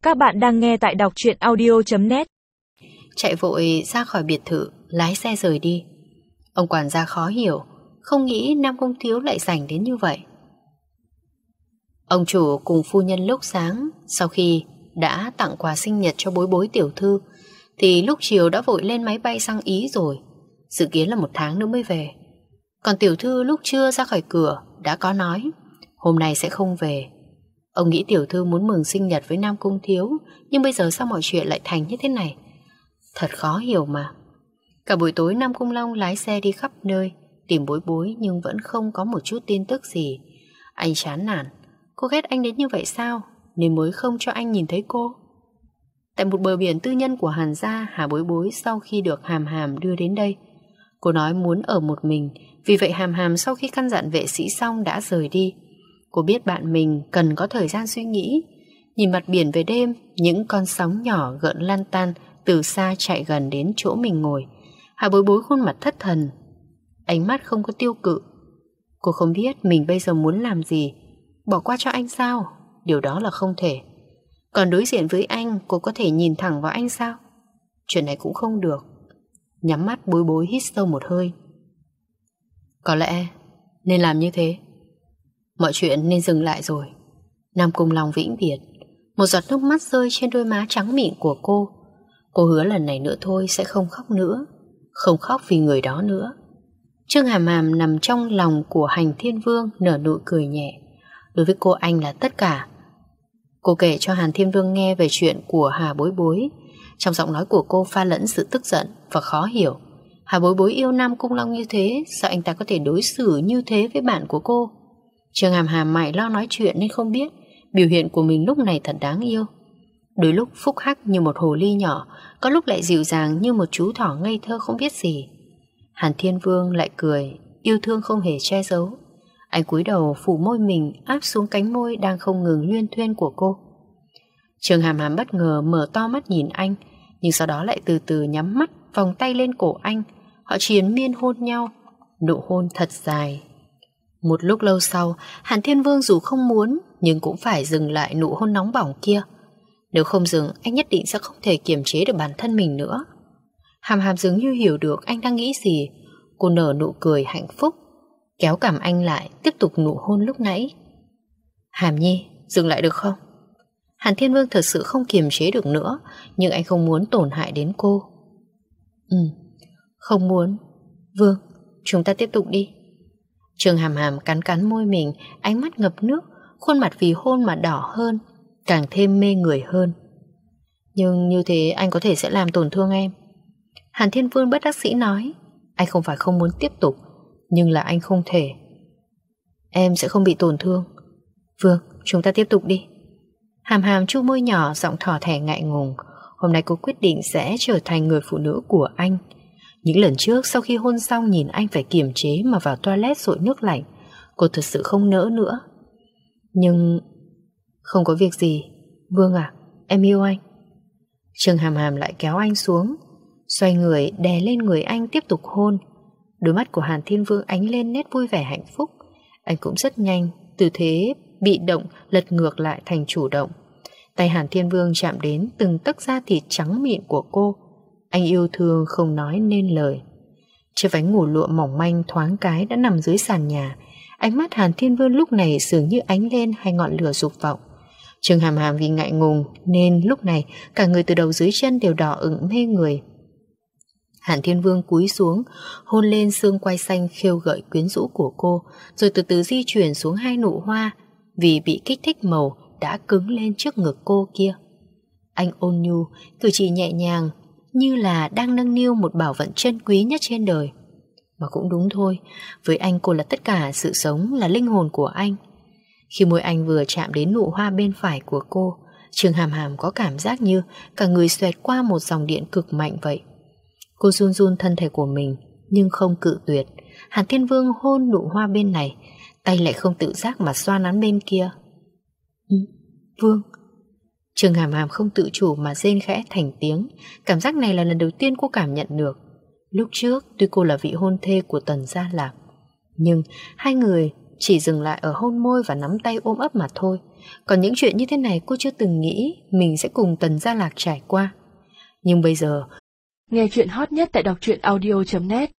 Các bạn đang nghe tại đọc truyện audio.net. Chạy vội ra khỏi biệt thự, lái xe rời đi. Ông quản gia khó hiểu, không nghĩ Nam Cung Thiếu lại rảnh đến như vậy. Ông chủ cùng phu nhân lúc sáng, sau khi đã tặng quà sinh nhật cho Bối Bối tiểu thư, thì lúc chiều đã vội lên máy bay sang Ý rồi. Dự kiến là 1 tháng nữa mới về. Còn tiểu thư lúc trưa ra khỏi cửa đã có nói hôm nay sẽ không về. Ông nghĩ tiểu thư muốn mừng sinh nhật với Nam Cung Thiếu, nhưng bây giờ sao mọi chuyện lại thành như thế này? Thật khó hiểu mà. Cả buổi tối Nam Cung Long lái xe đi khắp nơi tìm Bối Bối, nhưng vẫn không có một chút tin tức gì. Anh chán nản. Cô ghét anh đến như vậy sao, nên mới không cho anh nhìn thấy cô? Tại một bờ biển tư nhân của Hàn gia, Hà Bối Bối sau khi được Hàm Hàm đưa đến đây, cô nói muốn ở một mình. Vì vậy Hàm Hàm sau khi căn dặn vệ sĩ xong đã rời đi. Cô biết bạn mình cần có thời gian suy nghĩ. Nhìn mặt biển về đêm, những con sóng nhỏ gợn lan tan từ xa chạy gần đến chỗ mình ngồi. Hà Bối Bối khuôn mặt thất thần, ánh mắt không có tiêu cự. Cô không biết mình bây giờ muốn làm gì. Bỏ qua cho anh sao? Điều đó là không thể. Còn đối diện với anh, cô có thể nhìn thẳng vào anh sao? Chuyện này cũng không được. Nhắm mắt, Bối Bối hít sâu một hơi. Có lẽ nên làm như thế. Mọi chuyện nên dừng lại rồi. Nam Cung Long vĩnh biệt. Một giọt nước mắt rơi trên đôi má trắng mịn của cô. Cô hứa lần này nữa thôi sẽ không khóc nữa. Không khóc vì người đó nữa. Trương Hàm Hàm nằm trong lòng của Hành Thiên Vương, nở nụ cười nhẹ. Đối với cô, anh là tất cả. Cô kể cho Hàn Thiên Vương nghe về chuyện của Hà Bối Bối. Trong giọng nói của cô pha lẫn sự tức giận và khó hiểu. Hà Bối Bối yêu Nam Cung Long như thế, sao anh ta có thể đối xử như thế với bạn của cô? Trương Hàm Hàm mải lo nói chuyện nên không biết biểu hiện của mình lúc này thật đáng yêu. Đôi lúc phúc hắc như một hồ ly nhỏ, có lúc lại dịu dàng như một chú thỏ ngây thơ không biết gì. Hàn Thiên Vương lại cười, yêu thương không hề che giấu. Anh cúi đầu phủ môi mình áp xuống cánh môi đang không ngừng luyên thuyên của cô. Trương Hàm Hàm bất ngờ mở to mắt nhìn anh, nhưng sau đó lại từ từ nhắm mắt, vòng tay lên cổ anh. Họ triền miên hôn nhau, nụ hôn thật dài. Một lúc lâu sau, Hàn Thiên Vương dù không muốn nhưng cũng phải dừng lại nụ hôn nóng bỏng kia. Nếu không dừng, anh nhất định sẽ không thể kiềm chế được bản thân mình nữa. Hàm Hàm dường như hiểu được anh đang nghĩ gì. Cô nở nụ cười hạnh phúc, kéo cằm anh lại, tiếp tục nụ hôn lúc nãy. Hàm Nhi, dừng lại được không? Hàn Thiên Vương thật sự không kiềm chế được nữa, nhưng anh không muốn tổn hại đến cô. Không muốn. Vương, chúng ta tiếp tục đi. Trương Hàm Hàm cắn cắn môi mình, ánh mắt ngập nước, khuôn mặt vì hôn mà đỏ hơn, càng thêm mê người hơn. Nhưng như thế anh có thể sẽ làm tổn thương em. Hàn Thiên Vương bất đắc dĩ nói. Anh không phải không muốn tiếp tục, nhưng là anh không thể. Em sẽ không bị tổn thương. Vương, chúng ta tiếp tục đi. Hàm Hàm chu môi nhỏ, giọng thỏ thẻ ngại ngùng. Hôm nay cô quyết định sẽ trở thành người phụ nữ của anh. Những lần trước sau khi hôn xong nhìn anh phải kiềm chế mà vào toilet dội nước lạnh, cô thật sự không nỡ nữa. Nhưng không có việc gì. Vương à, em yêu anh. Trương Hàm Hàm lại kéo anh xuống, xoay người đè lên người anh tiếp tục hôn. Đôi mắt của Hàn Thiên Vương ánh lên nét vui vẻ hạnh phúc. Anh cũng rất nhanh, từ thế bị động lật ngược lại thành chủ động. Tay Hàn Thiên Vương chạm đến từng tấc da thịt trắng mịn của cô. Anh yêu thương không nói nên lời. Chiếc váy ngủ lụa mỏng manh thoáng cái đã nằm dưới sàn nhà. Ánh mắt Hàn Thiên Vương lúc này dường như ánh lên hai ngọn lửa dục vọng. Trương Hàm Hàm vì ngại ngùng nên lúc này cả người từ đầu dưới chân đều đỏ ửng mê người. Hàn Thiên Vương cúi xuống, hôn lên xương quai xanh khêu gợi quyến rũ của cô, rồi từ từ di chuyển xuống hai nụ hoa vì bị kích thích màu đã cứng lên trước ngực cô kia. Anh ôn nhu, cử chỉ nhẹ nhàng, như là đang nâng niu một bảo vật chân quý nhất trên đời. Mà cũng đúng thôi, với anh cô là tất cả sự sống, là linh hồn của anh. Khi môi anh vừa chạm đến nụ hoa bên phải của cô, Trương Hàm Hàm có cảm giác như cả người xoẹt qua một dòng điện cực mạnh vậy. Cô run run thân thể của mình, nhưng không cự tuyệt. Hàn Thiên Vương hôn nụ hoa bên này, tay lại không tự giác mà xoa nắn bên kia. Vương. Trương Hàm Hàm không tự chủ mà rên khẽ thành tiếng. Cảm giác này là lần đầu tiên cô cảm nhận được. Lúc trước tuy cô là vị hôn thê của Tần Gia Lạc, nhưng hai người chỉ dừng lại ở hôn môi và nắm tay ôm ấp mà thôi. Còn những chuyện như thế này cô chưa từng nghĩ mình sẽ cùng Tần Gia Lạc trải qua. Nhưng bây giờ, nghe chuyện hot nhất tại đọc truyện audio.net